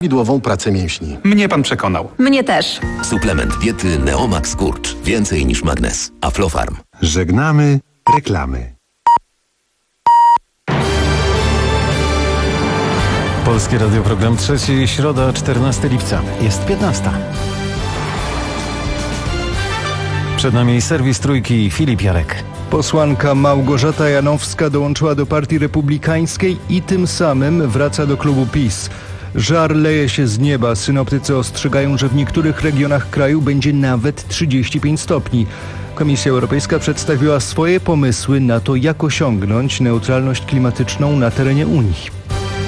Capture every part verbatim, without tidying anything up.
prawidłową pracę mięśni. Mnie pan przekonał. Mnie też. Suplement diety Neomax Kurcz. Więcej niż magnez. Aflofarm. Żegnamy reklamy. Polskie Radio, program trzeci, środa, czternastego lipca. Jest piętnasta. Przed nami serwis Trójki, Filip Jarek. Posłanka Małgorzata Janowska dołączyła do Partii Republikańskiej i tym samym wraca do klubu PiS. Żar leje się z nieba. Synoptycy ostrzegają, że w niektórych regionach kraju będzie nawet trzydzieści pięć stopni. Komisja Europejska przedstawiła swoje pomysły na to, jak osiągnąć neutralność klimatyczną na terenie Unii.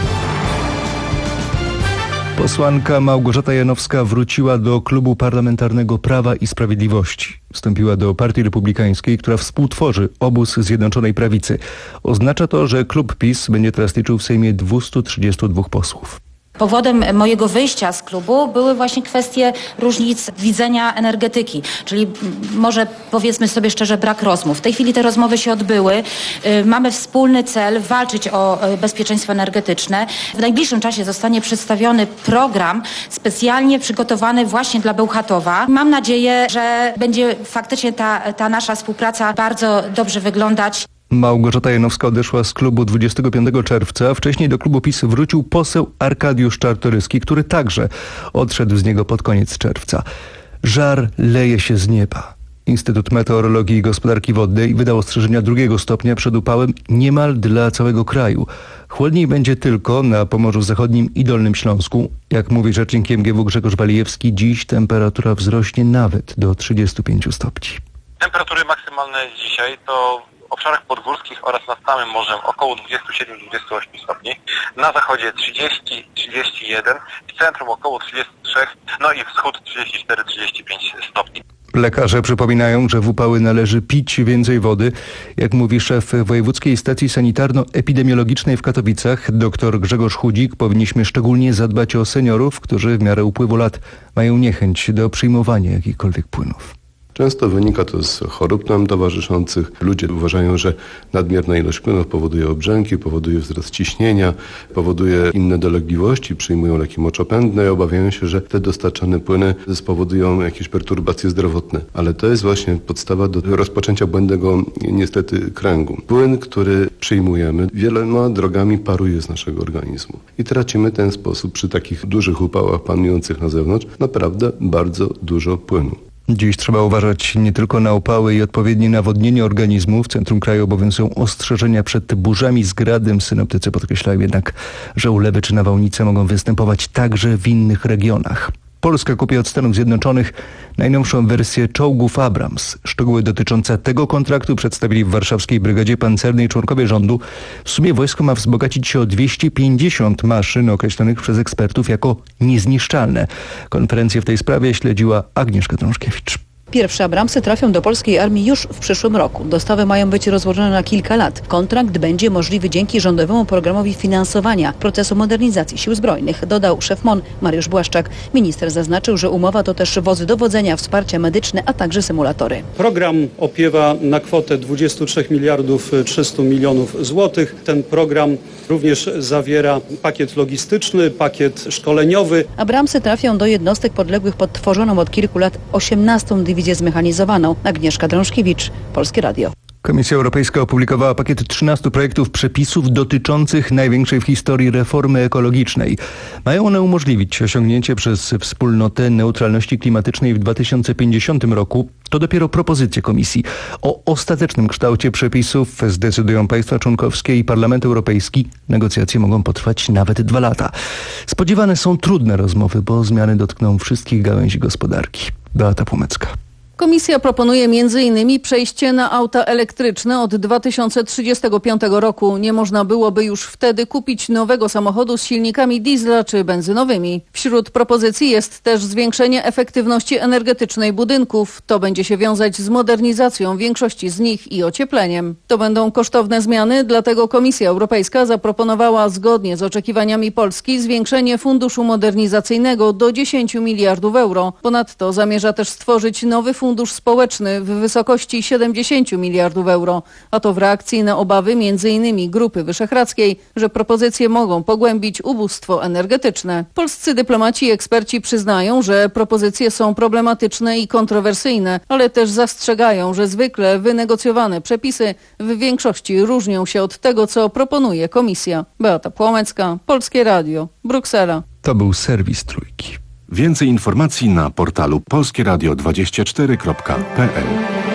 Posłanka Małgorzata Janowska wróciła do klubu parlamentarnego Prawa i Sprawiedliwości. Wstąpiła do Partii Republikańskiej, która współtworzy obóz Zjednoczonej Prawicy. Oznacza to, że klub PiS będzie teraz liczył w Sejmie dwieście trzydzieści dwa posłów. Powodem mojego wyjścia z klubu były właśnie kwestie różnic widzenia energetyki, czyli może powiedzmy sobie szczerze brak rozmów. W tej chwili te rozmowy się odbyły. Mamy wspólny cel walczyć o bezpieczeństwo energetyczne. W najbliższym czasie zostanie przedstawiony program specjalnie przygotowany właśnie dla Bełchatowa. Mam nadzieję, że będzie faktycznie ta, ta nasza współpraca bardzo dobrze wyglądać. Małgorzata Janowska odeszła z klubu dwudziestego piątego czerwca. Wcześniej do klubu PiS wrócił poseł Arkadiusz Czartoryski, który także odszedł z niego pod koniec czerwca. Żar leje się z nieba. Instytut Meteorologii i Gospodarki Wodnej wydał ostrzeżenia drugiego stopnia przed upałem niemal dla całego kraju. Chłodniej będzie tylko na Pomorzu Zachodnim i Dolnym Śląsku. Jak mówi rzecznik M G W Grzegorz Walijewski, dziś temperatura wzrośnie nawet do trzydziestu pięciu stopni. Temperatury maksymalne dzisiaj to w obszarach podgórskich oraz nad samym morzem około dwadzieścia siedem do dwudziestu ośmiu stopni, na zachodzie trzydzieści do trzydziestu jeden, w centrum około trzydzieści trzy, no i wschód trzydzieści cztery do trzydziestu pięciu stopni. Lekarze przypominają, że w upały należy pić więcej wody. Jak mówi szef Wojewódzkiej Stacji Sanitarno-Epidemiologicznej w Katowicach, dr Grzegorz Chudzik, powinniśmy szczególnie zadbać o seniorów, którzy w miarę upływu lat mają niechęć do przyjmowania jakichkolwiek płynów. Często wynika to z chorób nam towarzyszących. Ludzie uważają, że nadmierna ilość płynów powoduje obrzęki, powoduje wzrost ciśnienia, powoduje inne dolegliwości, przyjmują leki moczopędne i obawiają się, że te dostarczane płyny spowodują jakieś perturbacje zdrowotne. Ale to jest właśnie podstawa do rozpoczęcia błędnego niestety kręgu. Płyn, który przyjmujemy, wieloma drogami paruje z naszego organizmu. I tracimy w ten sposób przy takich dużych upałach panujących na zewnątrz naprawdę bardzo dużo płynu. Dziś trzeba uważać nie tylko na upały i odpowiednie nawodnienie organizmu. W centrum kraju obowiązują ostrzeżenia przed burzami z gradem. Synoptycy podkreślają jednak, że ulewy czy nawałnice mogą występować także w innych regionach. Polska kupi od Stanów Zjednoczonych najnowszą wersję czołgów Abrams. Szczegóły dotyczące tego kontraktu przedstawili w warszawskiej Brygadzie Pancernej członkowie rządu. W sumie wojsko ma wzbogacić się o dwieście pięćdziesiąt maszyn określonych przez ekspertów jako niezniszczalne. Konferencję w tej sprawie śledziła Agnieszka Drążkiewicz. Pierwsze Abramsy trafią do polskiej armii już w przyszłym roku. Dostawy mają być rozłożone na kilka lat. Kontrakt będzie możliwy dzięki rządowemu programowi finansowania procesu modernizacji sił zbrojnych, dodał szef M O N Mariusz Błaszczak. Minister zaznaczył, że umowa to też wozy dowodzenia, wsparcie medyczne, a także symulatory. Program opiewa na kwotę dwadzieścia trzy miliardów trzysta milionów złotych. Ten program również zawiera pakiet logistyczny, pakiet szkoleniowy. Abramsy trafią do jednostek podległych pod tworzoną od kilku lat osiemnastą dywizję zmechanizowaną. Agnieszka Drążkiewicz, Polskie Radio. Komisja Europejska opublikowała pakiet trzynastu projektów przepisów dotyczących największej w historii reformy ekologicznej. Mają one umożliwić osiągnięcie przez wspólnotę neutralności klimatycznej w dwa tysiące pięćdziesiątym roku. To dopiero propozycje Komisji. O ostatecznym kształcie przepisów zdecydują państwa członkowskie i Parlament Europejski. Negocjacje mogą potrwać nawet dwa lata. Spodziewane są trudne rozmowy, bo zmiany dotkną wszystkich gałęzi gospodarki. Beata Płomecka. Komisja proponuje między innymi przejście na auta elektryczne od dwa tysiące trzydziestego piątego roku. Nie można byłoby już wtedy kupić nowego samochodu z silnikami diesla czy benzynowymi. Wśród propozycji jest też zwiększenie efektywności energetycznej budynków. To będzie się wiązać z modernizacją większości z nich i ociepleniem. To będą kosztowne zmiany, dlatego Komisja Europejska zaproponowała zgodnie z oczekiwaniami Polski zwiększenie funduszu modernizacyjnego do dziesięciu miliardów euro. Ponadto zamierza też stworzyć nowy fundusz fundusz społeczny w wysokości siedemdziesiąt miliardów euro, a to w reakcji na obawy między innymi Grupy Wyszehradzkiej, że propozycje mogą pogłębić ubóstwo energetyczne. Polscy dyplomaci i eksperci przyznają, że propozycje są problematyczne i kontrowersyjne, ale też zastrzegają, że zwykle wynegocjowane przepisy w większości różnią się od tego, co proponuje Komisja. Beata Płomecka, Polskie Radio, Bruksela. To był serwis Trójki. Więcej informacji na portalu polskieradio dwadzieścia cztery kropka p l.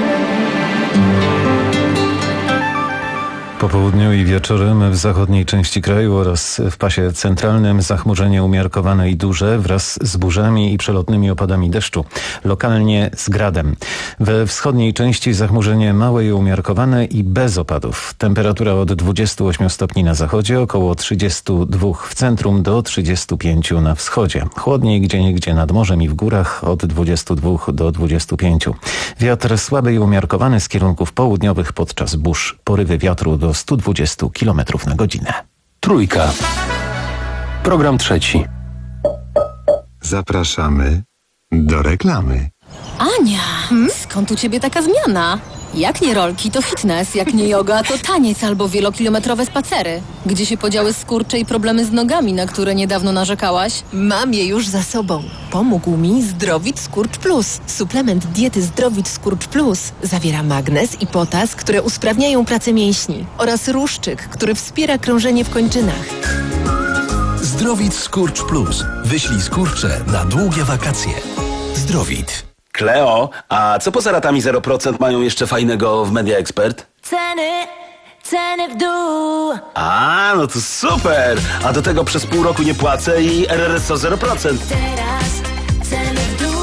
Po południu i wieczorem w zachodniej części kraju oraz w pasie centralnym zachmurzenie umiarkowane i duże wraz z burzami i przelotnymi opadami deszczu, lokalnie z gradem. We wschodniej części zachmurzenie małe i umiarkowane i bez opadów. Temperatura od dwudziestu ośmiu stopni na zachodzie, około trzydziestu dwóch w centrum do trzydziestu pięciu na wschodzie. Chłodniej gdzieniegdzie nad morzem i w górach od dwudziestu dwóch do dwudziestu pięciu. Wiatr słaby i umiarkowany z kierunków południowych podczas burz. Porywy wiatru do stu dwudziestu kilometrów na godzinę. Trójka. Program trzeci. Zapraszamy do reklamy. Ania, skąd u ciebie taka zmiana? Jak nie rolki, to fitness, jak nie yoga, to taniec albo wielokilometrowe spacery. Gdzie się podziały skurcze i problemy z nogami, na które niedawno narzekałaś? Mam je już za sobą. Pomógł mi Zdrowit Skurcz Plus. Suplement diety Zdrowit Skurcz Plus zawiera magnez i potas, które usprawniają pracę mięśni oraz ruszczyk, który wspiera krążenie w kończynach. Zdrowit Skurcz Plus. Wyślij skurcze na długie wakacje. Zdrowit. Kleo, a co poza ratami zero procent mają jeszcze fajnego w Media Expert? Ceny, ceny w dół. A, no to super! A do tego przez pół roku nie płacę i R R S O zero procent. Teraz ceny w dół.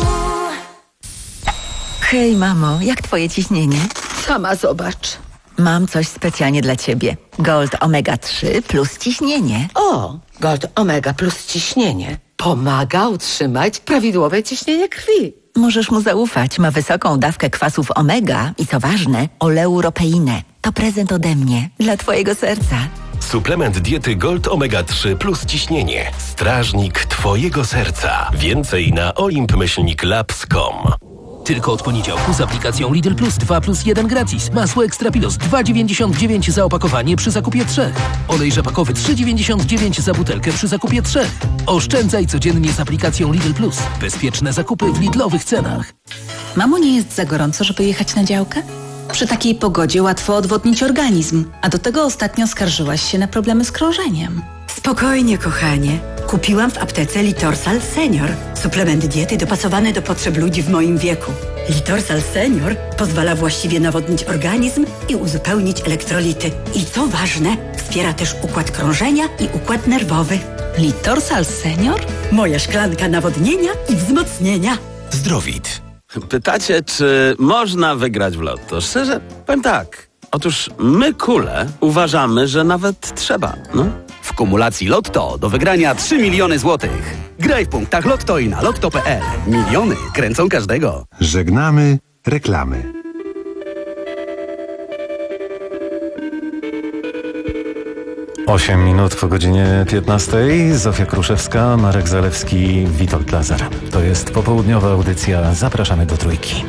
Hej mamo, jak twoje ciśnienie? Sama zobacz. Mam coś specjalnie dla ciebie. Gold Omega trzy plus ciśnienie. O, Gold Omega plus ciśnienie pomaga utrzymać prawidłowe ciśnienie krwi. Możesz mu zaufać. Ma wysoką dawkę kwasów omega i co ważne, oleuropeinę. To prezent ode mnie dla twojego serca. Suplement diety Gold Omega trzy plus ciśnienie. Strażnik twojego serca. Więcej na olimp myślnik labs kropka com. Tylko od poniedziałku z aplikacją Lidl Plus dwa plus jeden gratis. Masło Extra Pilos dwa dziewięćdziesiąt dziewięć za opakowanie przy zakupie trzech. Olej rzepakowy trzy dziewięćdziesiąt dziewięć za butelkę przy zakupie trzech. Oszczędzaj codziennie z aplikacją Lidl Plus. Bezpieczne zakupy w Lidlowych cenach. Mamo, nie jest za gorąco, żeby jechać na działkę? Przy takiej pogodzie łatwo odwodnić organizm, a do tego ostatnio skarżyłaś się na problemy z krążeniem. Spokojnie, kochanie. Kupiłam w aptece Litorsal Senior. Suplement diety dopasowany do potrzeb ludzi w moim wieku. Litorsal Senior pozwala właściwie nawodnić organizm i uzupełnić elektrolity. I co ważne, wspiera też układ krążenia i układ nerwowy. Litorsal Senior? Moja szklanka nawodnienia i wzmocnienia. Zdrowit. Pytacie, czy można wygrać w lotto? Szczerze, powiem tak. Otóż my, kule, uważamy, że nawet trzeba, no. W kumulacji Lotto do wygrania trzy miliony złotych. Graj w punktach Lotto i na lotto kropka p l. Miliony kręcą każdego. Żegnamy reklamy. Osiem minut po godzinie piętnastej. Zofia Kruszewska, Marek Zalewski, Witold Lazar. To jest popołudniowa audycja. Zapraszamy do Trójki.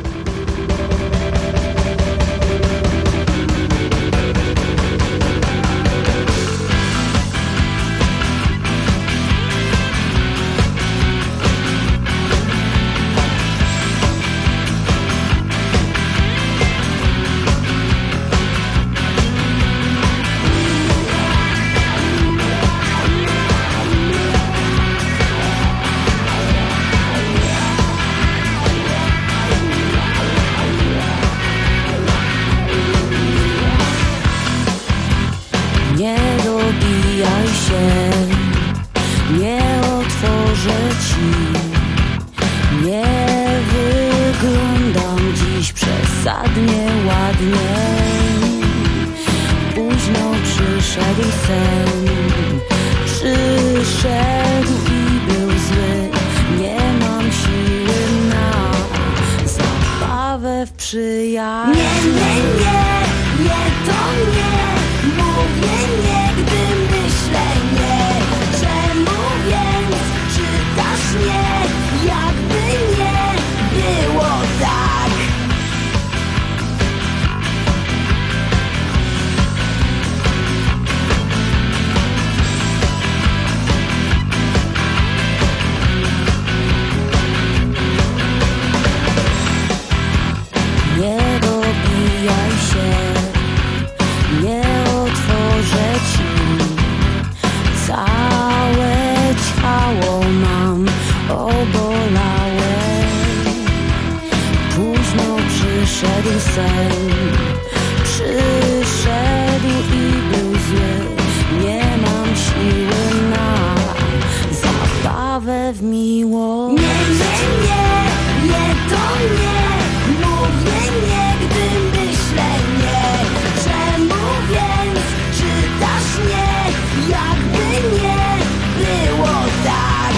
Jakby nie było tak. obolałem. Późno przyszedł sen, przyszedł i był zły. Nie mam siły na zabawę w miłość. Nie, nie, nie, nie to nie. Mówię nie, gdy myślę nie. Czemu więc czytasz nie? Jakby nie było tak.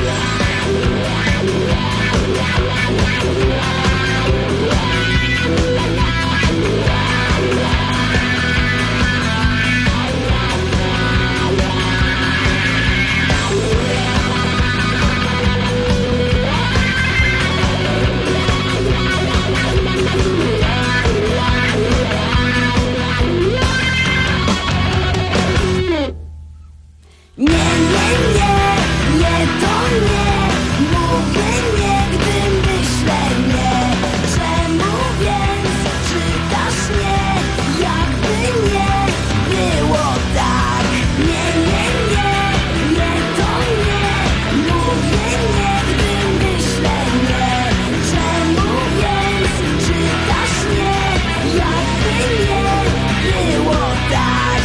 Nie, nie, nie, nie to nie. Mówię nie, gdy myślę nie. Czemu więc czytasz nie? Jakby nie było tak. Nie, nie, nie, nie to nie. Mówię nie, gdy myślę nie. Czemu więc czytasz nie? Jakby nie było tak.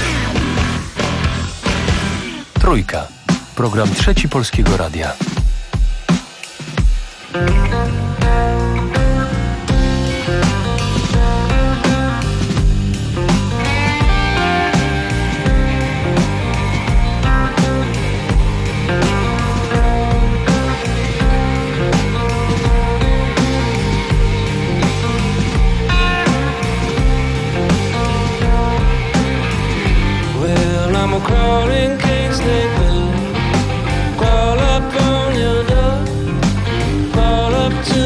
Trójka. Program Trzeci Polskiego Radia. Well, I'm a crawling king snake boo. Crawl up on your door, crawl up to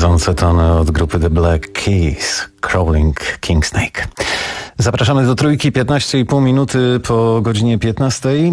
Godzące tony od grupy The Black Keys, Crawling King Snake. Zapraszamy do Trójki, piętnaście i pół minuty po godzinie piętnastej.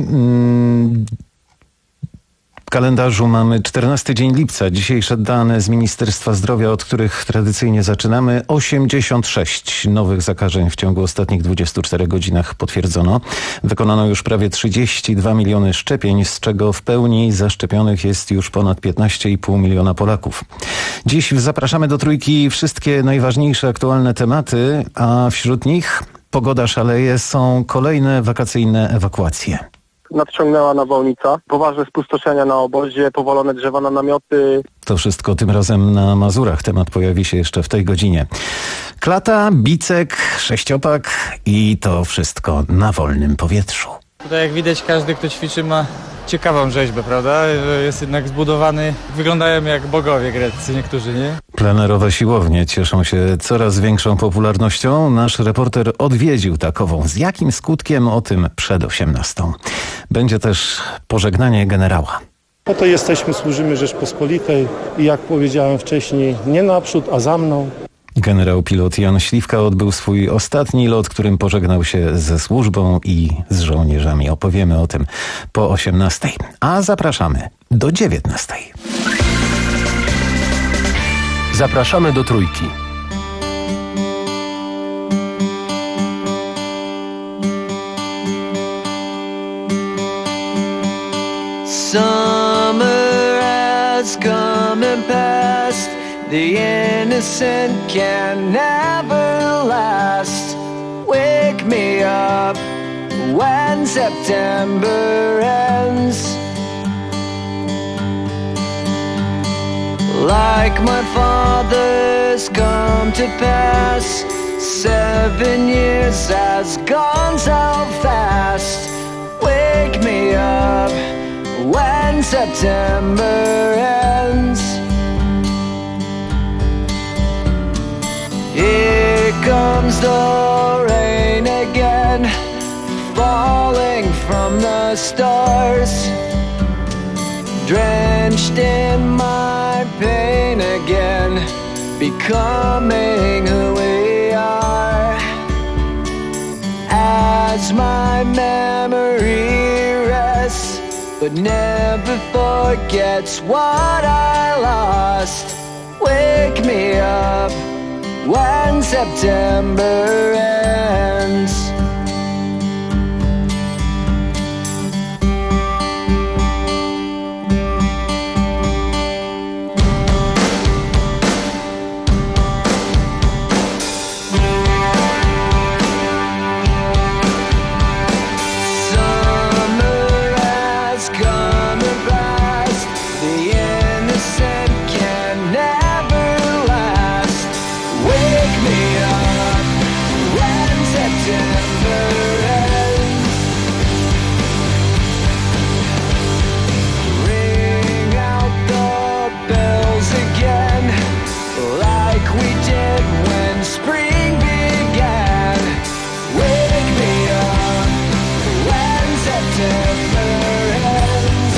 W kalendarzu mamy czternasty dzień lipca. Dzisiejsze dane z Ministerstwa Zdrowia, od których tradycyjnie zaczynamy. osiemdziesiąt sześć nowych zakażeń w ciągu ostatnich dwudziestu czterech godzinach potwierdzono. Wykonano już prawie trzydzieści dwa miliony szczepień, z czego w pełni zaszczepionych jest już ponad piętnaście i pół miliona Polaków. Dziś zapraszamy do Trójki wszystkie najważniejsze aktualne tematy, a wśród nich pogoda szaleje, są kolejne wakacyjne ewakuacje. Nadciągnęła nawałnica, poważne spustoszenia na obozie, powalone drzewa na namioty. To wszystko tym razem na Mazurach. Temat pojawi się jeszcze w tej godzinie. Klata, bicek, sześciopak i to wszystko na wolnym powietrzu. Tutaj jak widać, każdy, kto ćwiczy, ma ciekawą rzeźbę, prawda? Że jest jednak zbudowany, wyglądają jak bogowie greccy, niektórzy, nie? Plenerowe siłownie cieszą się coraz większą popularnością. Nasz reporter odwiedził takową. Z jakim skutkiem? O tym przed osiemnastą. Będzie też pożegnanie generała. Po to jesteśmy, służymy Rzeczpospolitej i jak powiedziałem wcześniej, nie naprzód, a za mną. Generał pilot Jan Śliwka odbył swój ostatni lot, którym pożegnał się ze służbą i z żołnierzami. Opowiemy o tym po osiemnastej. A zapraszamy do dziewiętnastej. Zapraszamy do Trójki. Summer has come and passed. The innocent can never last. Wake me up when September ends. Like my father's come to pass. Seven years has gone so fast. Wake me up when September ends. Here comes the rain again, falling from the stars, drenched in my pain again, becoming who we are. As my memory rests, but never forgets what I lost. Wake me up when September ends. Summer has come and passed. The innocent can never last. Wake me up when September ends. Ring out the bells again, like we did when spring began. Wake me up when September ends.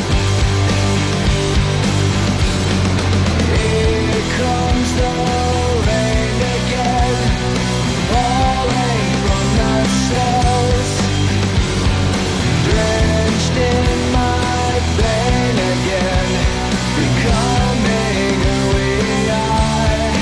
Here comes the rain again, falling from the stars, drenched in my pain again, becoming who we are.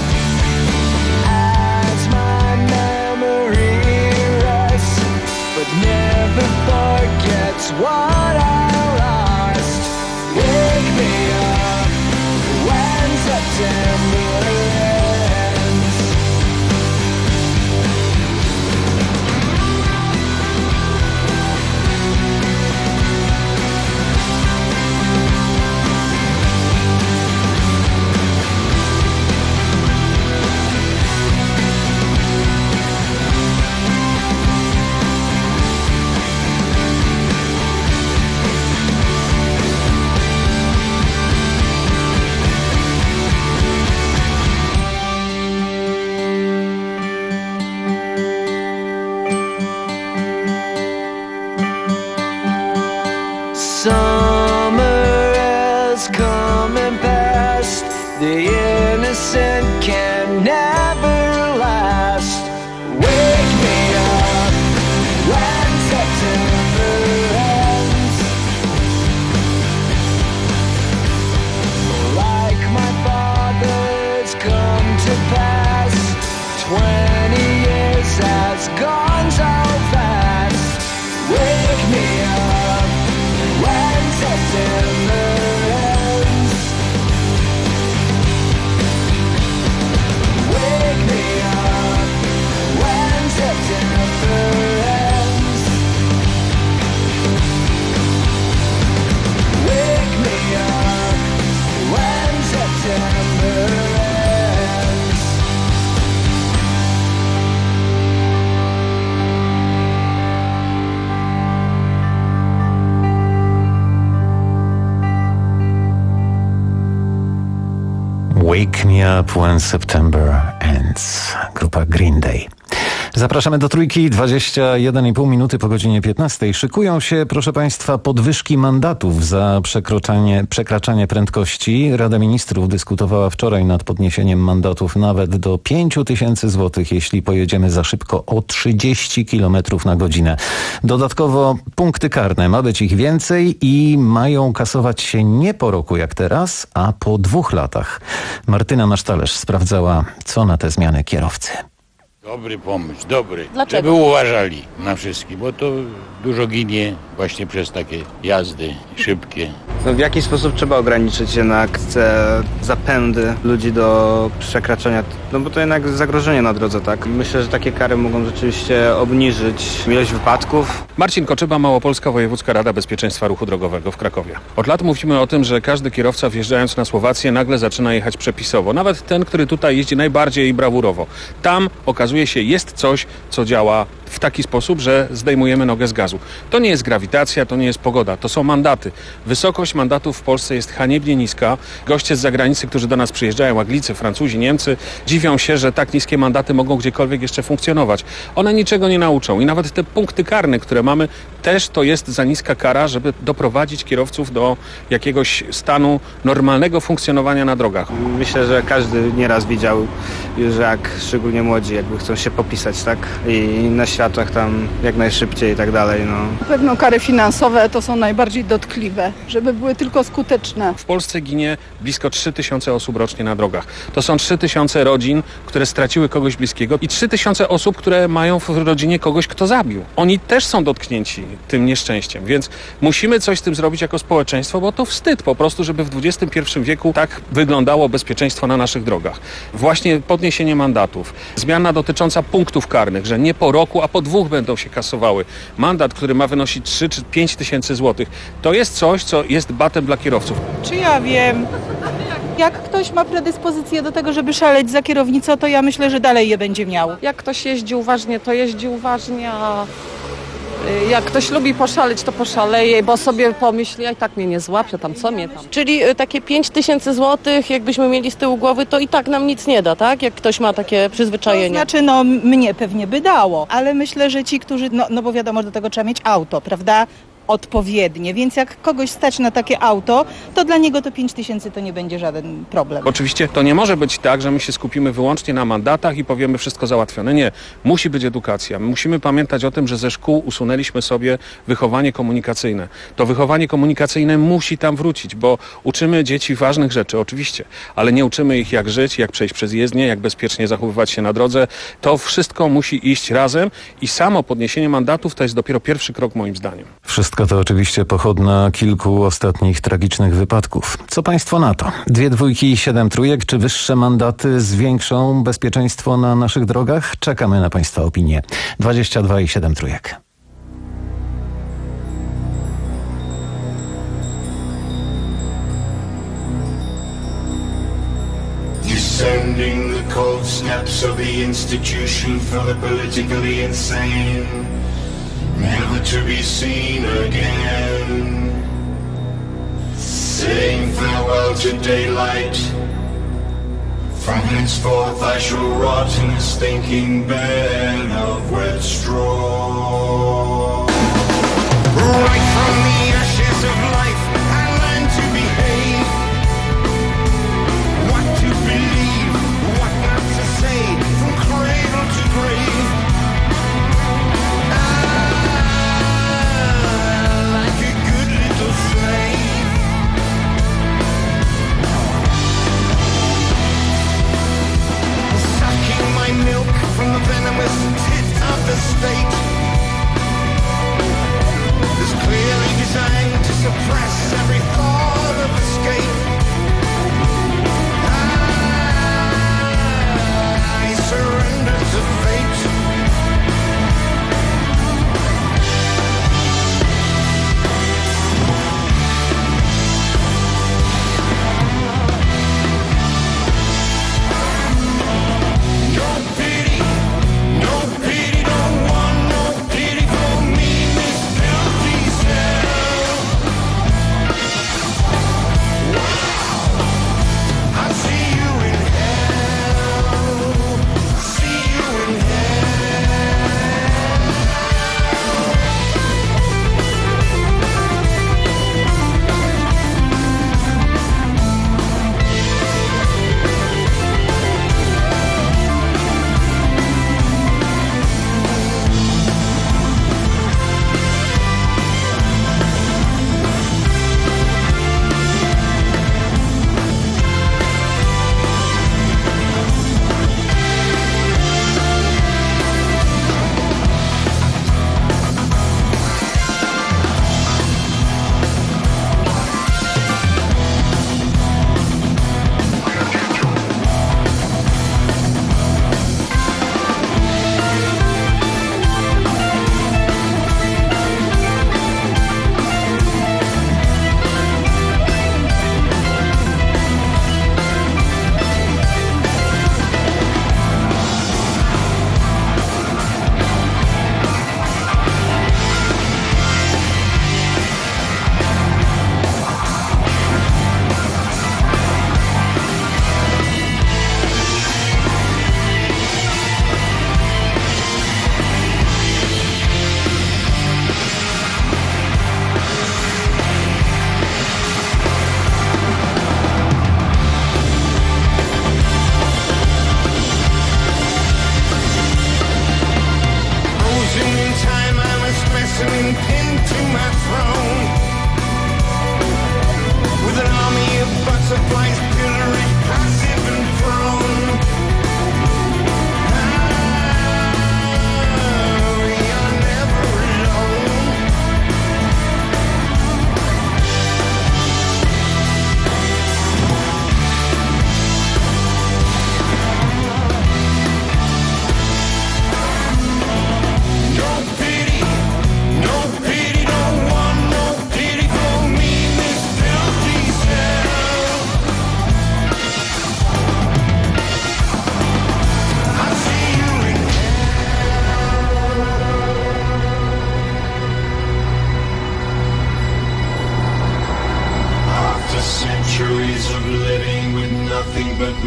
As my memory rests, but never forgets what I lost. Wake me up when September ends. Summer has come and passed. The can never last. Wake me up when September ends. Like my father's come to pass. Twenty years has gone so fast. Wake me up when September ends. Wake me up when September ends. Wake me up when September ends. Wake Me Up When September Ends. Grupa Green Day. Zapraszamy do Trójki, dwadzieścia jeden i pół minuty po godzinie piętnastej. Szykują się, proszę Państwa, podwyżki mandatów za przekroczenie, przekraczanie prędkości. Rada Ministrów dyskutowała wczoraj nad podniesieniem mandatów nawet do pięć tysięcy złotych, jeśli pojedziemy za szybko o trzydzieści kilometrów na godzinę. Dodatkowo punkty karne, ma być ich więcej i mają kasować się nie po roku jak teraz, a po dwóch latach. Martyna Masztalerz sprawdzała, co na te zmiany kierowcy. Dobry pomysł, dobry. Dlaczego? Żeby uważali na wszystkich, bo to dużo ginie właśnie przez takie jazdy szybkie. No w jaki sposób trzeba ograniczyć jednak te zapędy ludzi do przekraczania, no bo to jednak zagrożenie na drodze, tak? Myślę, że takie kary mogą rzeczywiście obniżyć ilość wypadków. Marcin Koczyba, Małopolska Wojewódzka Rada Bezpieczeństwa Ruchu Drogowego w Krakowie. Od lat mówimy o tym, że każdy kierowca wjeżdżając na Słowację nagle zaczyna jechać przepisowo. Nawet ten, który tutaj jeździ najbardziej brawurowo. Tam okazuje się, jest coś, co działa w taki sposób, że zdejmujemy nogę z gazu. To nie jest grawitacja, to nie jest pogoda, to są mandaty. Wysokość mandatów w Polsce jest haniebnie niska. Goście z zagranicy, którzy do nas przyjeżdżają, Anglicy, Francuzi, Niemcy, dziwią się, że tak niskie mandaty mogą gdziekolwiek jeszcze funkcjonować. One niczego nie nauczą i nawet te punkty karne, które mamy, też to jest za niska kara, żeby doprowadzić kierowców do jakiegoś stanu normalnego funkcjonowania na drogach. Myślę, że każdy nieraz widział już, jak szczególnie młodzi jakby chcą się popisać, tak? I na światłach tam jak najszybciej i tak dalej, no. Na pewno kary finansowe to są najbardziej dotkliwe, żeby były tylko skuteczne. W Polsce ginie blisko trzy tysiące osób rocznie na drogach. To są trzy tysiące rodzin, które straciły kogoś bliskiego i trzy tysiące osób, które mają w rodzinie kogoś, kto zabił. Oni też są dotknięci tym nieszczęściem, więc musimy coś z tym zrobić jako społeczeństwo, bo to wstyd po prostu, żeby w dwudziestym pierwszym wieku tak wyglądało bezpieczeństwo na naszych drogach. Właśnie podniesienie mandatów, zmiana dotycząca punktów karnych, że nie po roku, a po dwóch będą się kasowały. Mandat, który ma wynosić trzy czy pięć tysięcy złotych, to jest coś, co jest batem dla kierowców. Czy ja wiem? Jak ktoś ma predyspozycję do tego, żeby szaleć za kierownicą, to ja myślę, że dalej je będzie miał. Jak ktoś jeździ uważnie, to jeździ uważnie, a jak ktoś lubi poszaleć, to poszaleje, bo sobie pomyśli, a i tak mnie nie złapie, tam co mnie tam. Czyli takie pięć tysięcy złotych, jakbyśmy mieli z tyłu głowy, to i tak nam nic nie da, tak? Jak ktoś ma takie przyzwyczajenie. To znaczy, no mnie pewnie by dało, ale myślę, że ci, którzy, no, no bo wiadomo, do tego trzeba mieć auto, prawda? Odpowiednie, więc jak kogoś stać na takie auto, to dla niego to pięć tysięcy to nie będzie żaden problem. Oczywiście to nie może być tak, że my się skupimy wyłącznie na mandatach i powiemy wszystko załatwione. Nie, musi być edukacja. My musimy pamiętać o tym, że ze szkół usunęliśmy sobie wychowanie komunikacyjne. To wychowanie komunikacyjne musi tam wrócić, bo uczymy dzieci ważnych rzeczy, oczywiście, ale nie uczymy ich jak żyć, jak przejść przez jezdnię, jak bezpiecznie zachowywać się na drodze. To wszystko musi iść razem i samo podniesienie mandatów to jest dopiero pierwszy krok moim zdaniem. Wszystko to oczywiście pochodna kilku ostatnich tragicznych wypadków. Co państwo na to? Dwie dwójki i siedem trójek. Czy wyższe mandaty zwiększą bezpieczeństwo na naszych drogach? Czekamy na państwa opinię. dwadzieścia dwa i siedem trójek. Descending the cold steps of the institution for the politically insane, never to be seen again. Saying farewell to daylight, from henceforth I shall rot in a stinking bed of wet straw. Right from the ashes of life I learned to behave, what to believe, what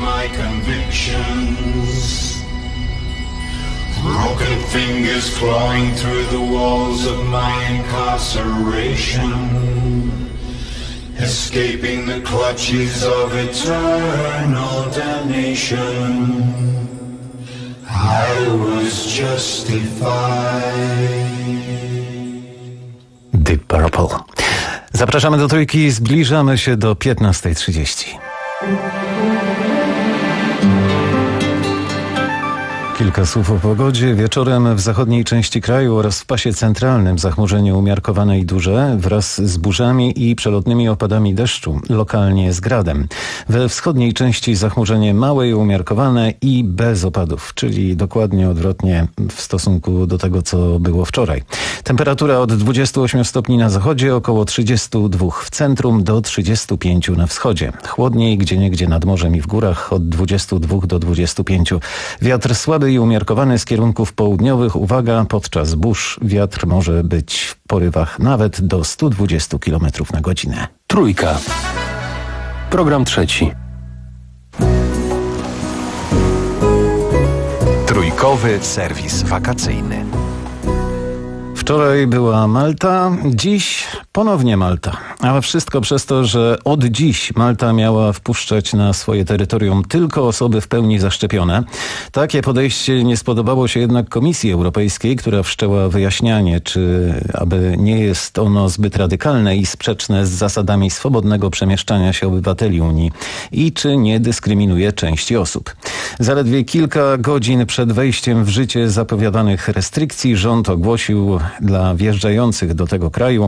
my convictions. Broken fingers clawing through the walls of my incarceration, escaping the clutches of eternal damnation. I was justified. Deep Purple. Zapraszamy do Trójki, zbliżamy się do piętnasta trzydzieści. Kilka słów o pogodzie. Wieczorem w zachodniej części kraju oraz w pasie centralnym zachmurzenie umiarkowane i duże wraz z burzami i przelotnymi opadami deszczu, lokalnie z gradem. We wschodniej części zachmurzenie małe i umiarkowane i bez opadów, czyli dokładnie odwrotnie w stosunku do tego, co było wczoraj. Temperatura od dwudziestu ośmiu stopni na zachodzie, około trzydziestu dwóch w centrum do trzydziestu pięciu na wschodzie. Chłodniej gdzieniegdzie nad morzem i w górach od dwudziestu dwóch do dwudziestu pięciu. Wiatr słaby i umiarkowany z kierunków południowych. Uwaga, podczas burz wiatr może być w porywach nawet do stu dwudziestu kilometrów na godzinę. Trójka. Program trzeci. Trójkowy serwis wakacyjny. Wczoraj była Malta, dziś ponownie Malta. A wszystko przez to, że od dziś Malta miała wpuszczać na swoje terytorium tylko osoby w pełni zaszczepione. Takie podejście nie spodobało się jednak Komisji Europejskiej, która wszczęła wyjaśnianie, czy aby nie jest ono zbyt radykalne i sprzeczne z zasadami swobodnego przemieszczania się obywateli Unii i czy nie dyskryminuje części osób. Zaledwie kilka godzin przed wejściem w życie zapowiadanych restrykcji rząd ogłosił dla wjeżdżających do tego kraju,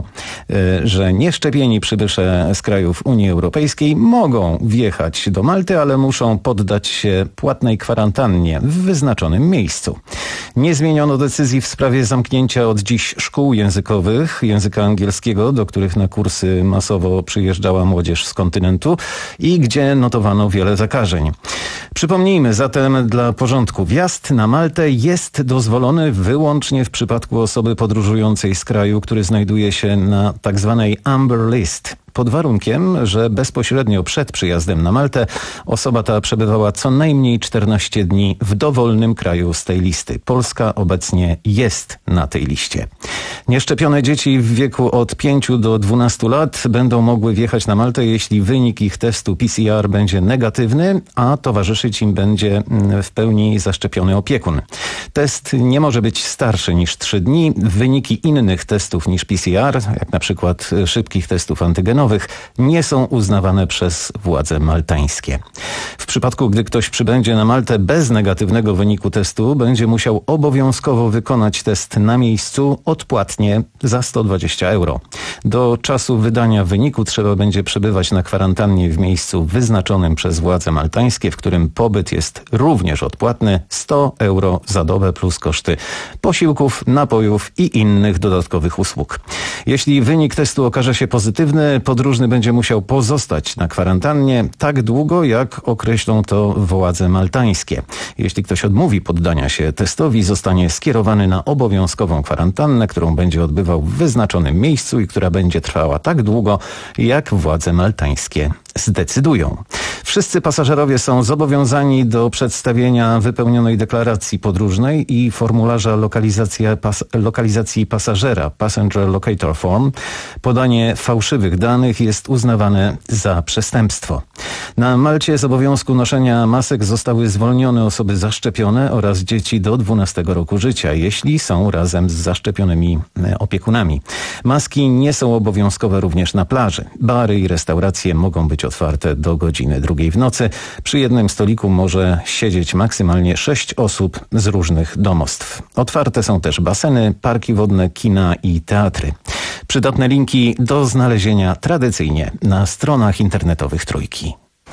że nieszczepieni przybysze z krajów Unii Europejskiej mogą wjechać do Malty, ale muszą poddać się płatnej kwarantannie w wyznaczonym miejscu. Nie zmieniono decyzji w sprawie zamknięcia od dziś szkół językowych, języka angielskiego, do których na kursy masowo przyjeżdżała młodzież z kontynentu i gdzie notowano wiele zakażeń. Przypomnijmy zatem dla porządku, wjazd na Maltę jest dozwolony wyłącznie w przypadku osoby podróżującej z kraju, który znajduje się na tak zwanej Amber List. Pod warunkiem, że bezpośrednio przed przyjazdem na Maltę osoba ta przebywała co najmniej czternaście dni w dowolnym kraju z tej listy. Polska obecnie jest na tej liście. Nieszczepione dzieci w wieku od pięciu do dwunastu lat będą mogły wjechać na Maltę, jeśli wynik ich testu P C R będzie negatywny, a towarzyszyć im będzie w pełni zaszczepiony opiekun. Test nie może być starszy niż trzy dni. Wyniki innych testów niż P C R, jak na przykład szybkich testów antygenowych, nie są uznawane przez władze maltańskie. W przypadku, gdy ktoś przybędzie na Maltę bez negatywnego wyniku testu, będzie musiał obowiązkowo wykonać test na miejscu odpłatnie za sto dwadzieścia euro. Do czasu wydania wyniku trzeba będzie przebywać na kwarantannie w miejscu wyznaczonym przez władze maltańskie, w którym pobyt jest również odpłatny, sto euro za dobę plus koszty posiłków, napojów i innych dodatkowych usług. Jeśli wynik testu okaże się pozytywny, podróżny będzie musiał pozostać na kwarantannie tak długo, jak określą to władze maltańskie. Jeśli ktoś odmówi poddania się testowi, zostanie skierowany na obowiązkową kwarantannę, którą będzie odbywał w wyznaczonym miejscu i która będzie trwała tak długo, jak władze maltańskie zdecydują. Wszyscy pasażerowie są zobowiązani do przedstawienia wypełnionej deklaracji podróżnej i formularza lokalizacja pas lokalizacji pasażera, Passenger Locator Form. Podanie fałszywych danych jest uznawane za przestępstwo. Na Malcie z obowiązku noszenia masek zostały zwolnione osoby zaszczepione oraz dzieci do dwunastego roku życia, jeśli są razem z zaszczepionymi opiekunami. Maski nie są obowiązkowe również na plaży. Bary i restauracje mogą być otwarte do godziny drugiej w nocy. Przy jednym stoliku może siedzieć maksymalnie sześć osób z różnych domostw. Otwarte są też baseny, parki wodne, kina i teatry. Przydatne linki do znalezienia tradycyjnie na stronach internetowych Trójki.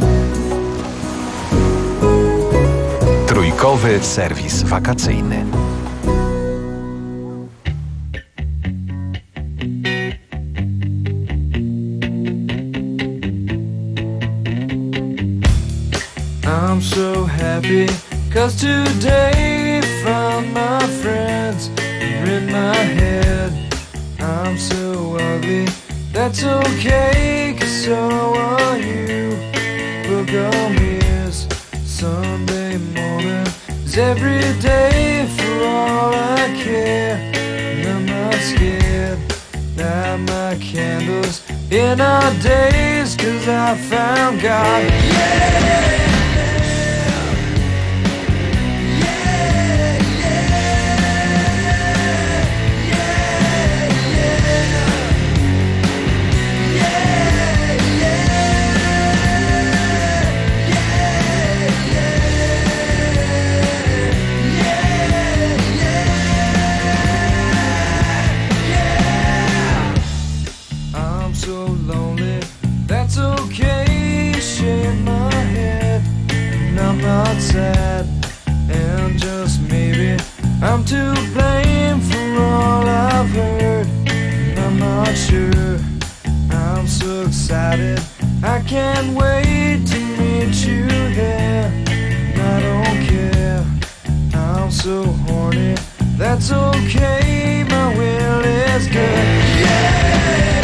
Trójkowy serwis wakacyjny. I'm so happy, cause today found my friends are in my head. I'm so ugly, that's okay, cause so are you. Book on mirrors, It's every day for all I care. And I'm not scared. Light my candles in our days, 'cause I found God. Yeah! Sad, and just maybe I'm to blame for all I've heard. I'm not sure. I'm so excited, I can't wait to meet you there. And I don't care, I'm so horny. That's okay, my will is good. Yeah!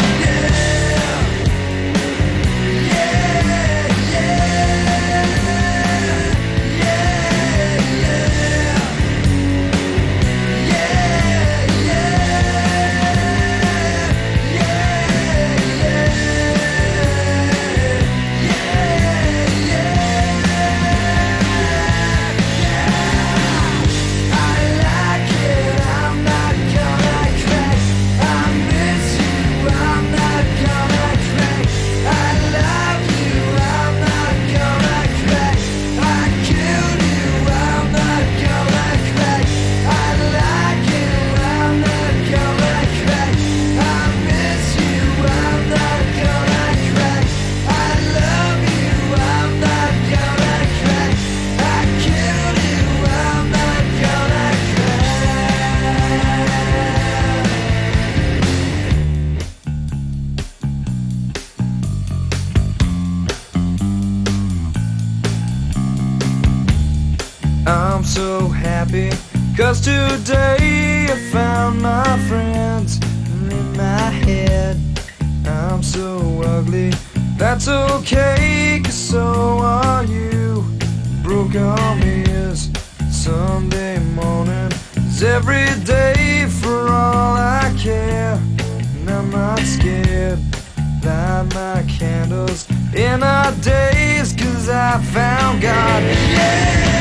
I'm so happy, 'cause today I found my friends. And in my head I'm so ugly. That's okay, 'cause so are you. Broke arm is Sunday morning. It's every day for all I care. And I'm not scared. Light my candles in our days, 'cause I found God. Yeah!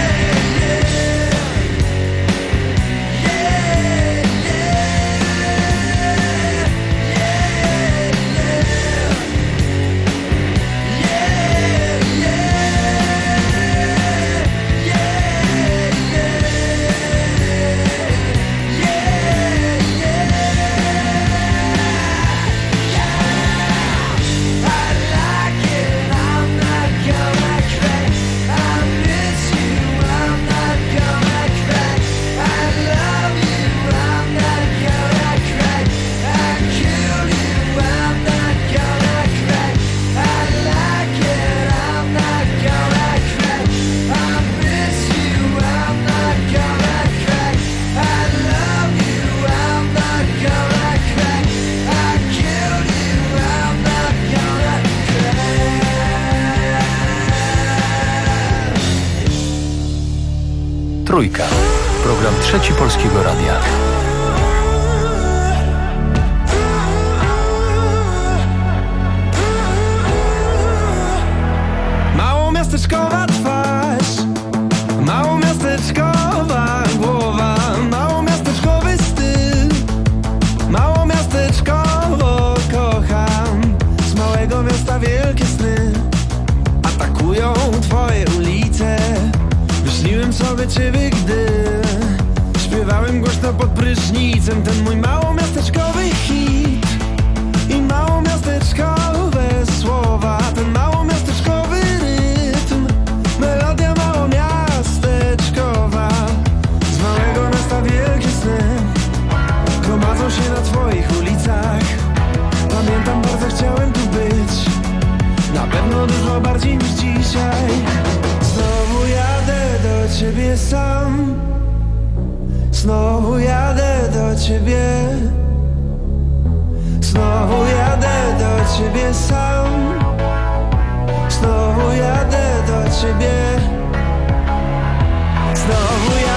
Trójka. Program Trzeci Polskiego Radia. Małomiasteczkowa twarz, małomiasteczkowa głowa, małomiasteczkowy styl, małomiasteczkowo kocham. Z małego miasta wielkie sny atakują twoje ulice. Wyśniłem sobie ciebie, gdy śpiewałem głośno pod prysznicem ten mój małomiasteczkowy hit. I małomiasteczkowe słowa, ten małomiasteczkowy rytm, melodia małomiasteczkowa. Z małego miasta wielkie sny gromadzą się na twoich ulicach. Pamiętam, bardzo chciałem tu być, na pewno dużo bardziej niż dzisiaj. Znowu jadę do ciebie sam, znowu jadę do ciebie, znowu jadę do ciebie sam, znowu jadę do ciebie, znowu jadę.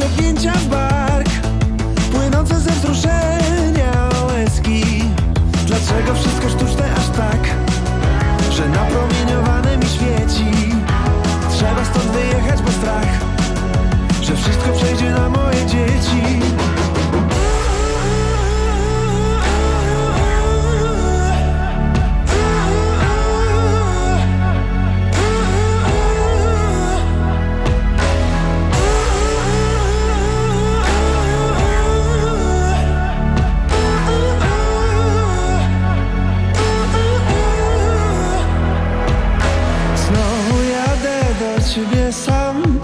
napięcia w bark, płynące ze wzruszenia łezki. Dlaczego wszystko sztuczne aż tak, że napromieniowane mi świeci? Trzeba stąd wyjechać, bo strach, że wszystko przejdzie na moje dzieci. Ciebie sam,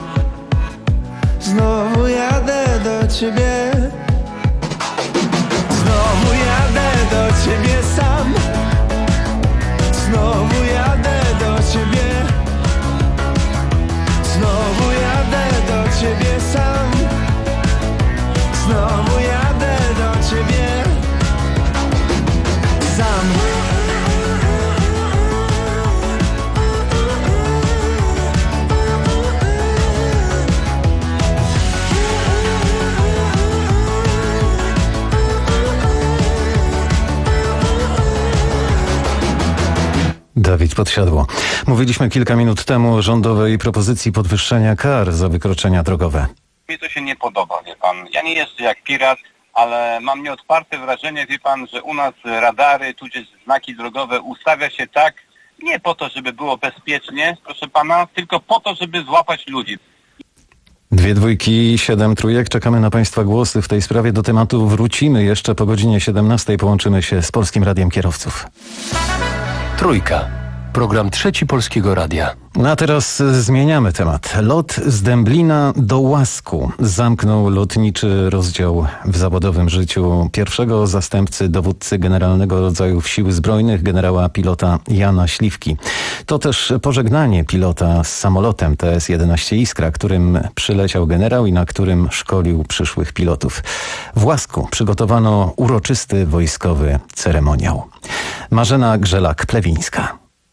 znowu jadę do ciebie, znowu jadę do ciebie sam, znowu jadę do ciebie, znowu jadę do ciebie sam, znowu jadę do ciebie sam. Dawid Podsiadło. Mówiliśmy kilka minut temu o rządowej propozycji podwyższenia kar za wykroczenia drogowe. Mi to się nie podoba, wie pan. Ja nie jestem jak pirat, ale mam nieodparte wrażenie, wie pan, że u nas radary, tudzież znaki drogowe ustawia się tak, nie po to, żeby było bezpiecznie, proszę pana, tylko po to, żeby złapać ludzi. Dwie dwójki i siedem trójek. Czekamy na państwa głosy w tej sprawie. Do tematu wrócimy jeszcze po godzinie siedemnastej. Połączymy się z Polskim Radiem Kierowców. Trójka. Program Trzeci Polskiego Radia. No a teraz zmieniamy temat. Lot z Dęblina do Łasku zamknął lotniczy rozdział w zawodowym życiu pierwszego zastępcy dowódcy Generalnego Rodzajów Sił Zbrojnych, generała pilota Jana Śliwki. To też pożegnanie pilota z samolotem T S jedenaście Iskra, którym przyleciał generał i na którym szkolił przyszłych pilotów. W Łasku przygotowano uroczysty wojskowy ceremoniał. Marzena Grzelak-Plewińska.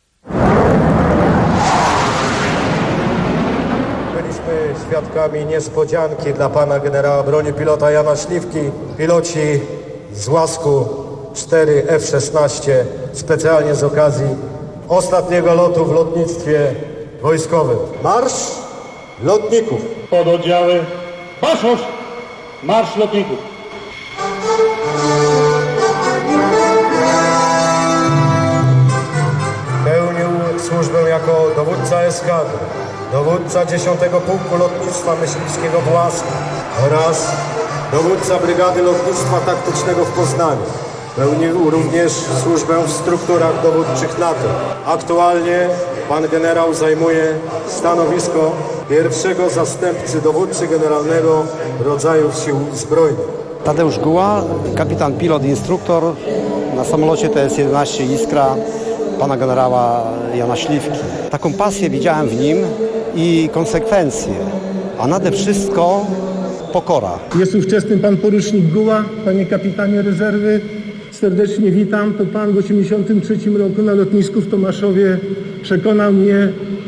Byliśmy świadkami niespodzianki dla pana generała broni pilota Jana Śliwki. Piloci z Łasku cztery F szesnaście specjalnie z okazji ostatniego lotu w lotnictwie wojskowym. Marsz lotników. Pododdziały, baczność! Marsz lotników. Służbę jako dowódca eskadry, dowódca dziesiątego Pułku Lotnictwa Myśliwskiego w Łasku oraz dowódca Brygady Lotnictwa Taktycznego w Poznaniu. Pełnił również służbę w strukturach dowódczych NATO. Aktualnie pan generał zajmuje stanowisko pierwszego zastępcy dowódcy Generalnego Rodzajów Sił Zbrojnych. Tadeusz Guła, kapitan pilot, instruktor na samolocie T S jedenaście Iskra pana generała Jana Śliwki. Taką pasję widziałem w nim i konsekwencje, a nade wszystko pokora. Jest ówczesny pan porucznik Guła, panie kapitanie rezerwy. Serdecznie witam. To pan w osiemdziesiątym trzecim roku na lotnisku w Tomaszowie przekonał mnie,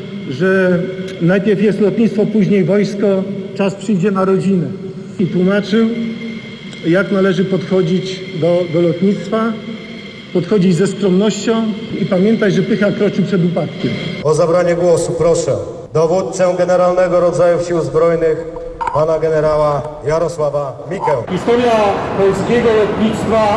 że najpierw jest lotnictwo, później wojsko, czas przyjdzie na rodzinę. I tłumaczył, jak należy podchodzić do, do lotnictwa. Podchodzić ze skromnością i pamiętać, że pycha kroczy przed upadkiem. O zabranie głosu proszę dowódcę Generalnego Rodzajów Sił Zbrojnych, pana generała Jarosława Mikę. Historia polskiego lotnictwa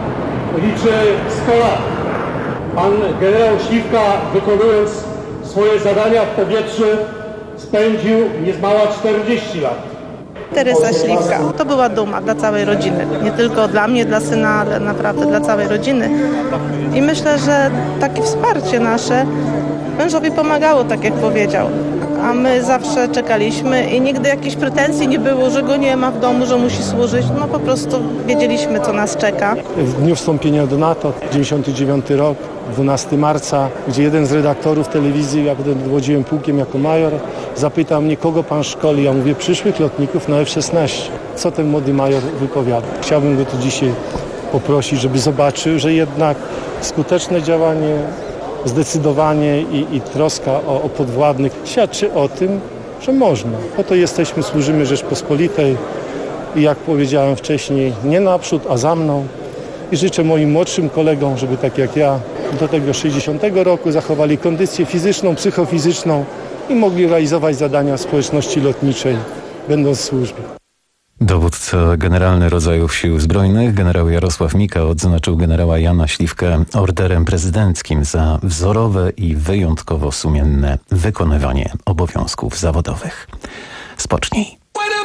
liczy sto lat. Pan generał Śliwka, wykonując swoje zadania w powietrzu, spędził niezmała czterdzieści lat. Teresa Śliwka. To była duma dla całej rodziny. Nie tylko dla mnie, dla syna, ale naprawdę dla całej rodziny. I myślę, że takie wsparcie nasze mężowi pomagało, tak jak powiedział. A my zawsze czekaliśmy i nigdy jakichś pretensji nie było, że go nie ma w domu, że musi służyć. No po prostu wiedzieliśmy, co nas czeka. W dniu wstąpienia do NATO, dziewięćdziesiąty dziewiąty rok, dwunastego marca, gdzie jeden z redaktorów telewizji, jak dowodziłem pułkiem jako major, zapytał mnie, kogo pan szkoli. Ja mówię, przyszłych lotników na F szesnaście. Co ten młody major wypowiada? Chciałbym go tu dzisiaj poprosić, żeby zobaczył, że jednak skuteczne działanie, zdecydowanie i, i troska o, o podwładnych świadczy o tym, że można. Po to jesteśmy, służymy Rzeczpospolitej i jak powiedziałem wcześniej, nie naprzód, a za mną. I życzę moim młodszym kolegom, żeby tak jak ja do tego sześćdziesiątego roku zachowali kondycję fizyczną, psychofizyczną i mogli realizować zadania społeczności lotniczej, będąc w służbie. Dowódca generalny rodzajów sił zbrojnych, generał Jarosław Mika, odznaczył generała Jana Śliwkę orderem prezydenckim za wzorowe i wyjątkowo sumienne wykonywanie obowiązków zawodowych. Spocznij.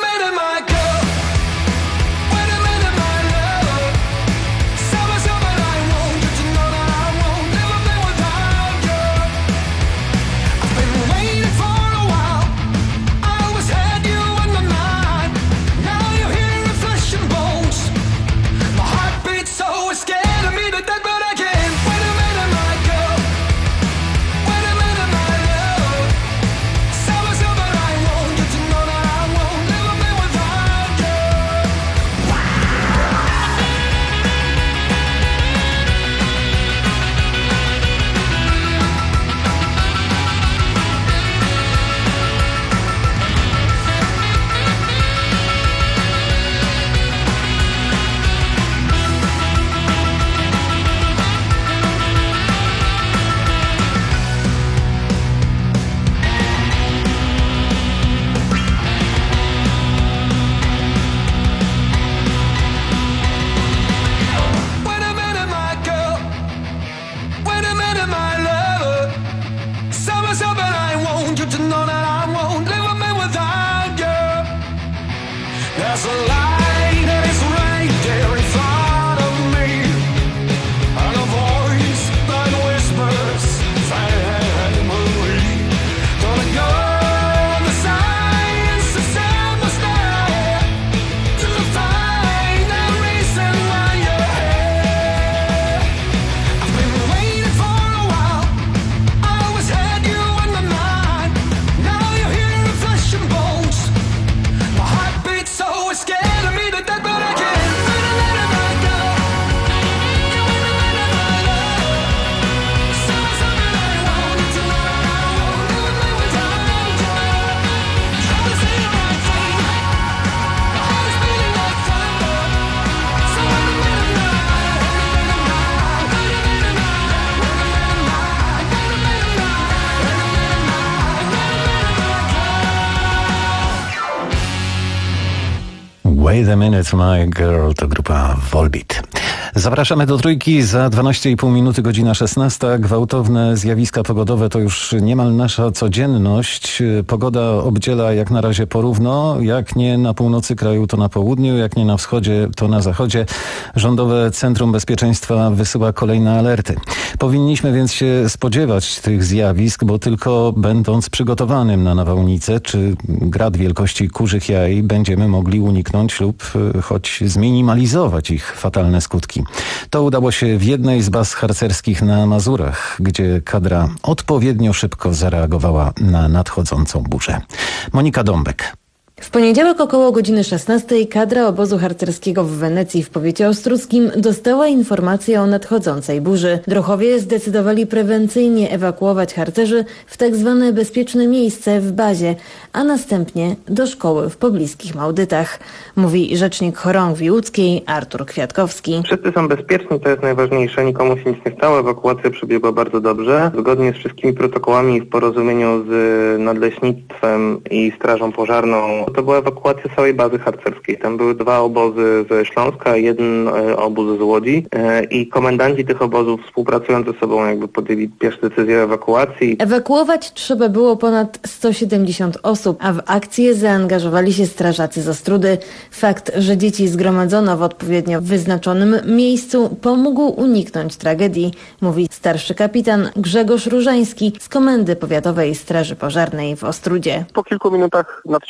Wait a minute, my girl to grupa Volbeat. Zapraszamy do Trójki za dwanaście i pół minuty, godzina szesnasta. Gwałtowne zjawiska pogodowe to już niemal nasza codzienność. Pogoda obdziela jak na razie porówno. Jak nie na północy kraju, to na południu. Jak nie na wschodzie, to na zachodzie. Rządowe Centrum Bezpieczeństwa wysyła kolejne alerty. Powinniśmy więc się spodziewać tych zjawisk, bo tylko będąc przygotowanym na nawałnicę czy grad wielkości kurzych jaj będziemy mogli uniknąć lub choć zminimalizować ich fatalne skutki. To udało się w jednej z baz harcerskich na Mazurach, gdzie kadra odpowiednio szybko zareagowała na nadchodzącą burzę. Monika Dąbek. W poniedziałek około godziny szesnastej kadra obozu harcerskiego w Wenecji w powiecie ostruckim dostała informację o nadchodzącej burzy. Druhowie zdecydowali prewencyjnie ewakuować harcerzy w tak zwane bezpieczne miejsce w bazie, a następnie do szkoły w pobliskich Maudytach. Mówi rzecznik chorągwi łódzkiej Artur Kwiatkowski. Wszyscy są bezpieczni, to jest najważniejsze, nikomu się nic nie stało, ewakuacja przebiegła bardzo dobrze. Zgodnie z wszystkimi protokołami i w porozumieniu z nadleśnictwem i strażą pożarną to była ewakuacja całej bazy harcerskiej. Tam były dwa obozy ze Śląska, jeden obóz z Łodzi i komendanci tych obozów współpracując ze sobą jakby podjęli pierwsze decyzje o ewakuacji. Ewakuować trzeba było ponad sto siedemdziesiąt osób, a w akcję zaangażowali się strażacy z Ostródy. Fakt, że dzieci zgromadzono w odpowiednio wyznaczonym miejscu, pomógł uniknąć tragedii, mówi starszy kapitan Grzegorz Różański z Komendy Powiatowej Straży Pożarnej w Ostródzie. Po kilku minutach nadciągnęła na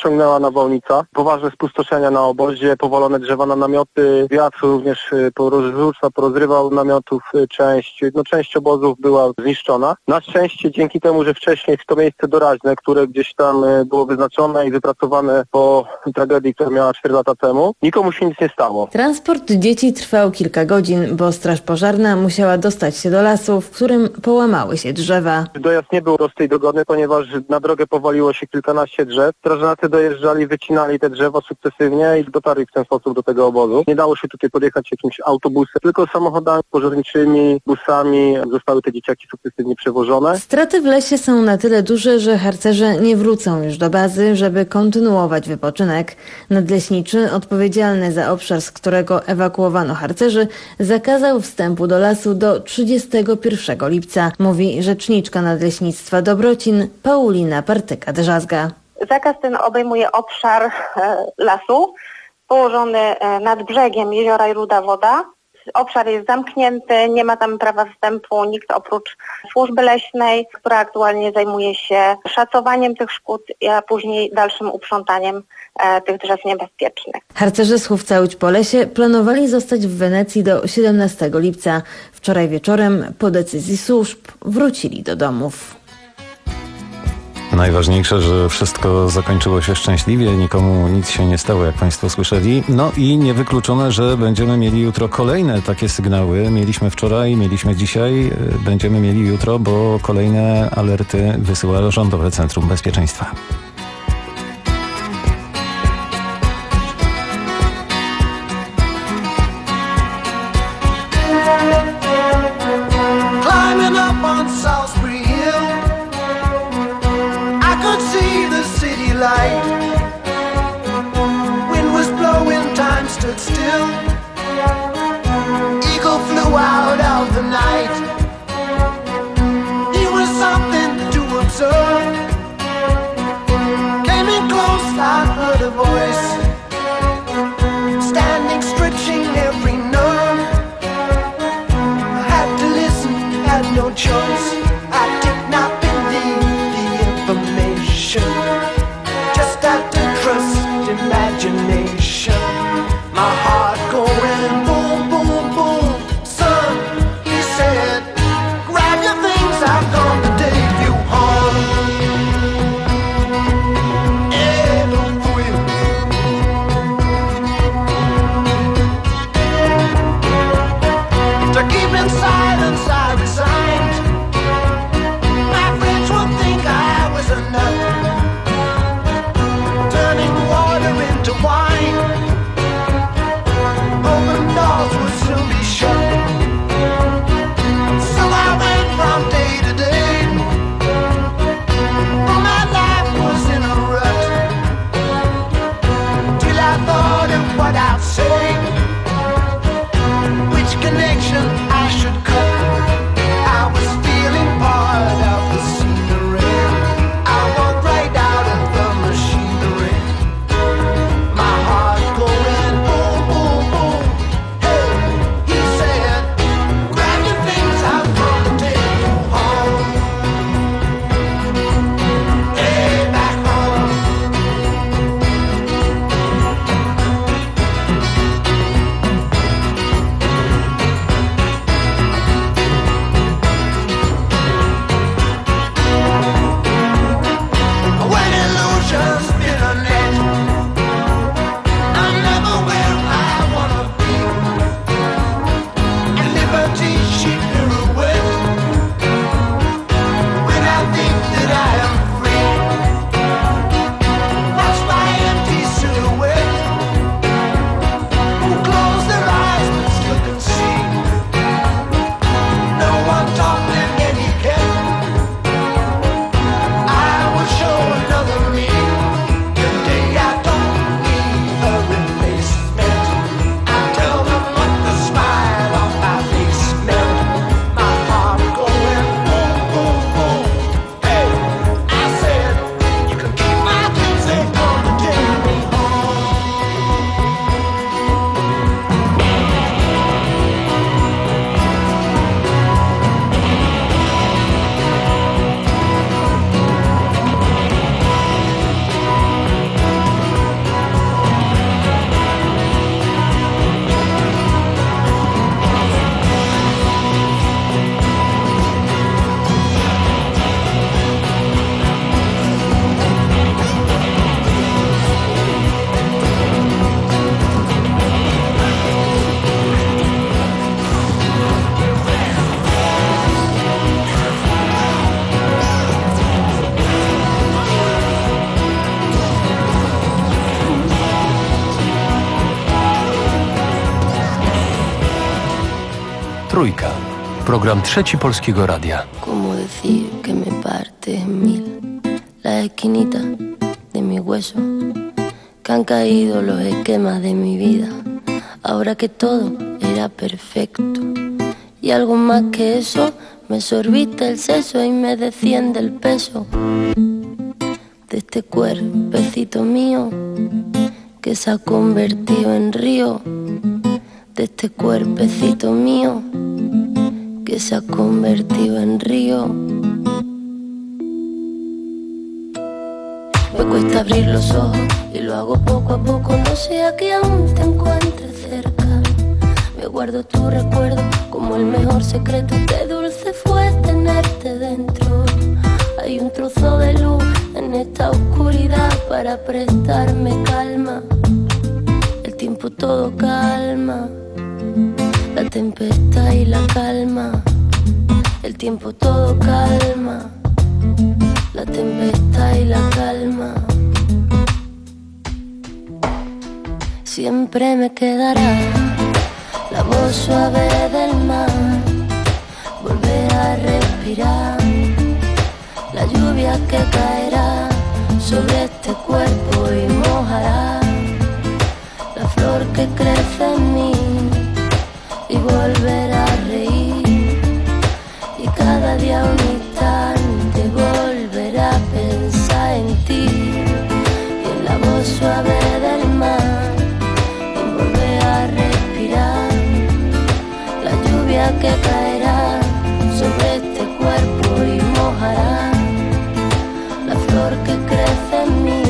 nawałnica. Poważne spustoszenia na obozie, powalone drzewa na namioty, wiatr również porozrzucał, porozrywał namiotów część, no część obozów była zniszczona. Na szczęście dzięki temu, że wcześniej w to miejsce doraźne, które gdzieś tam było wyznaczone i wypracowane po tragedii, która miała cztery lata temu, nikomu się nic nie stało. Transport dzieci trwał kilka godzin, bo straż pożarna musiała dostać się do lasu, w którym połamały się drzewa. Dojazd nie był prostej drogony, ponieważ na drogę powaliło się kilkanaście drzew. Strażacy dojeżdżali, wycinali te drzewa sukcesywnie i dotarli w ten sposób do tego obozu. Nie dało się tutaj podjechać jakimś autobusem, tylko samochodami pożarniczymi, busami zostały te dzieciaki sukcesywnie przewożone. Straty w lesie są na tyle duże, że harcerze nie wrócą już do bazy, żeby kontynuować wypoczynek. Nadleśniczy, odpowiedzialny za obszar, z którego ewakuowano harcerzy, zakazał wstępu do lasu do trzydziestego pierwszego lipca, mówi rzeczniczka Nadleśnictwa Dobrocin Paulina Partyka-Drzazga. Zakaz ten obejmuje obszar e, lasu położony e, nad brzegiem jeziora i Ruda Woda. Obszar jest zamknięty, nie ma tam prawa wstępu nikt oprócz służby leśnej, która aktualnie zajmuje się szacowaniem tych szkód, a później dalszym uprzątaniem e, tych drzew niebezpiecznych. Harcerze z Hufca-Łódź po lesie planowali zostać w Wenecji do siedemnastego lipca. Wczoraj wieczorem, po decyzji służb, wrócili do domów. Najważniejsze, że wszystko zakończyło się szczęśliwie, nikomu nic się nie stało, jak Państwo słyszeli. No i niewykluczone, że będziemy mieli jutro kolejne takie sygnały. Mieliśmy wczoraj, mieliśmy dzisiaj, będziemy mieli jutro, bo kolejne alerty wysyła Rządowe Centrum Bezpieczeństwa. Light. Wind was blowing, time stood still. Eagle flew out of the night. He was something to observe. Came in close, I heard a voice, standing, stretching every nerve. I had to listen, had no choice. I did not believe the information. Just have to trust imagination. My heart goes Trójka. Program Trzeci Polskiego Radia. ¿Cómo decir que me parte en mil la esquinita de mi hueso? Que han caído los esquemas de mi vida, ahora que todo era perfecto. Y algo más que eso, me sorbiste el seso y me desciende el peso de este cuerpecito mío que se ha convertido en río, de este cuerpecito mío que se ha convertido en río. Me cuesta abrir los ojos y lo hago poco a poco, no sea que aún te encuentres cerca. Me guardo tu recuerdo como el mejor secreto, qué dulce fue tenerte dentro. Hay un trozo de luz en esta oscuridad para prestarme calma. El tiempo todo calma, la tempestad y la calma. El tiempo todo calma, la tempestad y la calma. Siempre me quedará la voz suave del mar, volver a respirar, la lluvia que caerá sobre este cuerpo y mojará la flor que crece en mí, y volver a reír, y cada día un instante volver a pensar en ti, y en la voz suave del mar, y volver a respirar, la lluvia que caerá sobre este cuerpo y mojará la flor que crece en mí,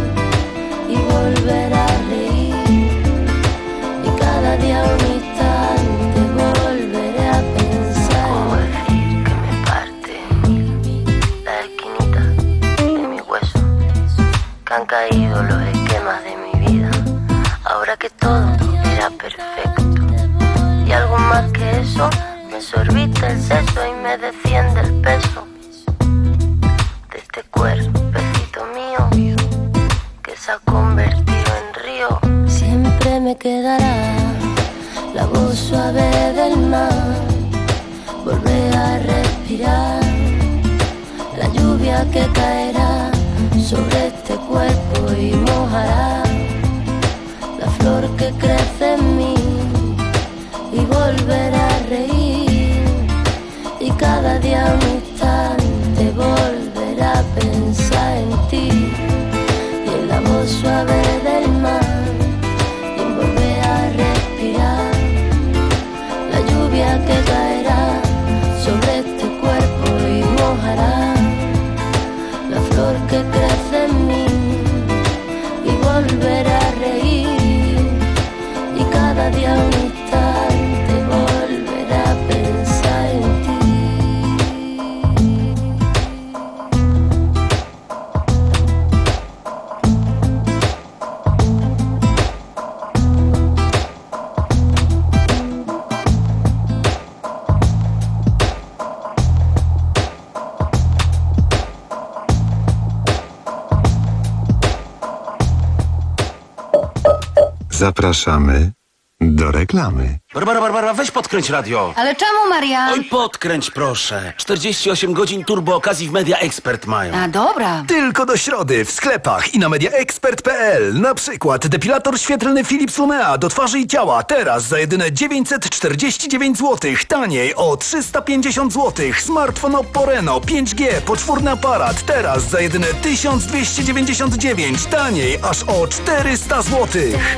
y volver a reír, y cada día un instante volveré a pensar. ¿Cómo decir que me parte en mil la esquinita de mi hueso? Que han caído los esquemas de mi vida, ahora que todo era perfecto. Y algo más que eso, me sorbiste el seso y me desciende el peso de este cuerpecito mío que se ha convertido en río. Siempre me quedará la voz suave del mar, volver a respirar, la lluvia que caerá sobre este cuerpo y mojará la flor que crece en mí, y volver a reír, y cada día un instante volver a pensar en ti, y en la voz suave del mar, y en volver a respirar, la lluvia que caerá sobre este cuerpo y mojará la flor que crece en mí, y volver a reír, y cada día un instante volver a pensar en ti. Zapraszamy do reklamy. Barbara, Barbara, weź podkręć radio. Ale czemu, Marian? Oj, podkręć proszę. czterdzieści osiem godzin turbo okazji w Media Expert mają. A, dobra. Tylko do środy w sklepach i na mediaexpert kropka p l. Na przykład depilator świetlny Philips Lumea do twarzy i ciała teraz za jedyne dziewięćset czterdzieści dziewięć złotych. Taniej o trzysta pięćdziesiąt złotych. Smartfon Oppo Reno pięć G, poczwórny aparat teraz za jedyne tysiąc dwieście dziewięćdziesiąt dziewięć. Taniej aż o czterysta złotych.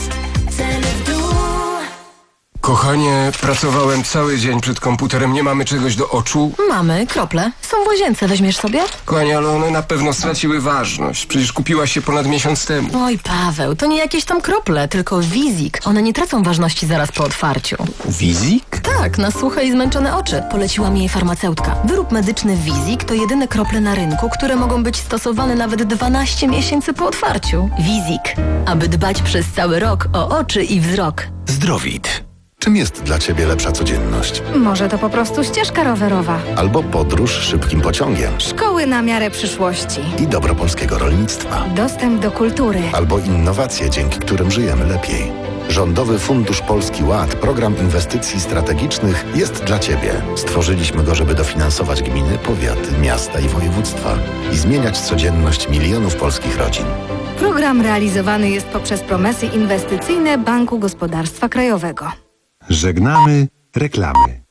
Kochanie, pracowałem cały dzień przed komputerem, nie mamy czegoś do oczu? Mamy, krople. Są w łazience, weźmiesz sobie? Kochanie, ale one na pewno straciły ważność. Przecież kupiłaś je ponad miesiąc temu. Oj, Paweł, to nie jakieś tam krople, tylko Wizik. One nie tracą ważności zaraz po otwarciu. Wizik? Tak, na suche i zmęczone oczy. Poleciła mi jej farmaceutka. Wyrób medyczny Wizik to jedyne krople na rynku, które mogą być stosowane nawet dwanaście miesięcy po otwarciu. Wizik. Aby dbać przez cały rok o oczy i wzrok. Zdrowit. Czym jest dla Ciebie lepsza codzienność? Może to po prostu ścieżka rowerowa. Albo podróż szybkim pociągiem. Szkoły na miarę przyszłości. I dobro polskiego rolnictwa. Dostęp do kultury. Albo innowacje, dzięki którym żyjemy lepiej. Rządowy Fundusz Polski Ład, program inwestycji strategicznych, jest dla Ciebie. Stworzyliśmy go, żeby dofinansować gminy, powiaty, miasta i województwa i zmieniać codzienność milionów polskich rodzin. Program realizowany jest poprzez promesy inwestycyjne Banku Gospodarstwa Krajowego. Żegnamy reklamy.